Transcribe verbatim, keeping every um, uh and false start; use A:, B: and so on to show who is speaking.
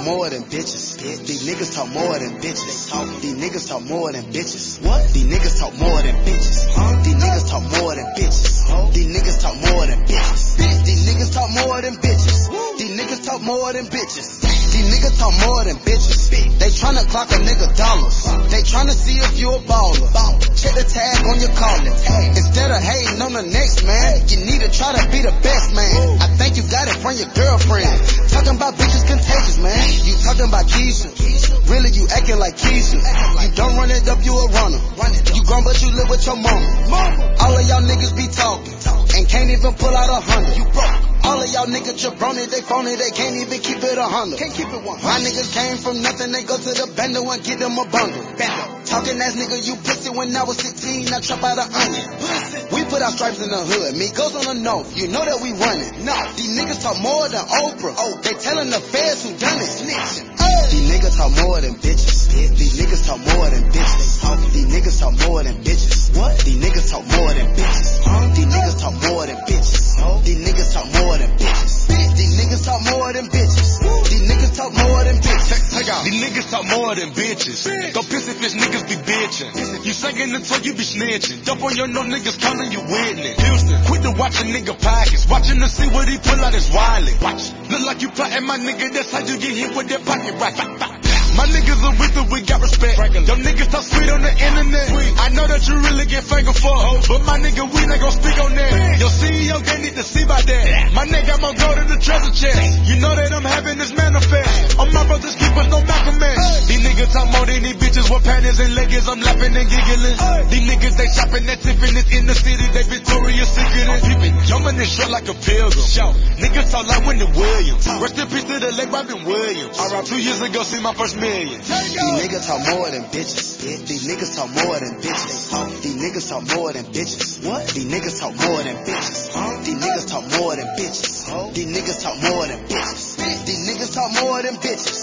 A: more than bitches. These niggas talk more than bitches. These niggas talk more than bitches. What? These niggas talk more than bitches. These niggas talk more than bitches. These niggas talk more than bitches. These niggas talk more than bitches. These niggas talk more than bitches. These niggas talk more than bitches. They tryna clock a nigga dollars. They tryna see if you a baller. Check the tag on your calling. Instead of hating on the next man, you need to try to be the best man. I think you got it from your girlfriend. Talking about bitches contagious, man. You talking about Keisha. Really, you acting like Keisha. You don't run it up, you a runner. You grown, but you live with your mama. All of y'all niggas be talking and can't even pull out a hundred. You broke. All of y'all niggas jabroni, they phony, they can't even keep it a hundred. Can't keep it one. My niggas came from nothing, they go to the bando and get them a bundle. Bando. Talking ass nigga, you pussy when I was sixteen, I chop out an onion. We put our stripes in the hood, me goes on the north, you know that we running. No, these niggas talk more than Oprah. Oh, they telling the feds who done it. Snitching. These niggas talk more than bitches. These niggas talk more than bitches. These niggas talk more than bitches. What? These niggas talk more than bitches. These niggas talk more than bitches. These niggas talk more than bitches. These niggas talk more than bitches. These niggas talk more than bitches.
B: Take out. These niggas talk more than bitches. Go piss if bitch niggas be bitching. You singing until you be snitching. Jump on your no niggas calling you witness. Houston, quit to watch a nigga pockets. Watching to see what he pull out his wallet. Watch. Look like you plotting my nigga. That's how you get hit with that pocket rocket. My niggas are with it, we got respect. Them niggas talk sweet on the internet. I know that you really get finger for, but my nigga, we not gon' speak on that. Your C E O can't need to see by that. My nigga, I'ma go to the treasure chest. You know that I'm having this manifest. All my brothers keepers, no Malcolm X. These niggas talk more than these bitches with panties and leggings. I'm laughing and giggling. These niggas, they shopping at Tiffany's in the city. They Victoria's Secret and peeping. Jumping this shit like a pilgrim. Niggas talk like Wendy Williams. Rest in peace to the late Robin Williams. Two years ago, see my first million.
A: These niggas talk more than bitches. These niggas talk more than bitches. These niggas talk more than bitches. What? These niggas talk more than bitches. These niggas talk more than bitches. These niggas talk more than bitches. These niggas talk more than bitches.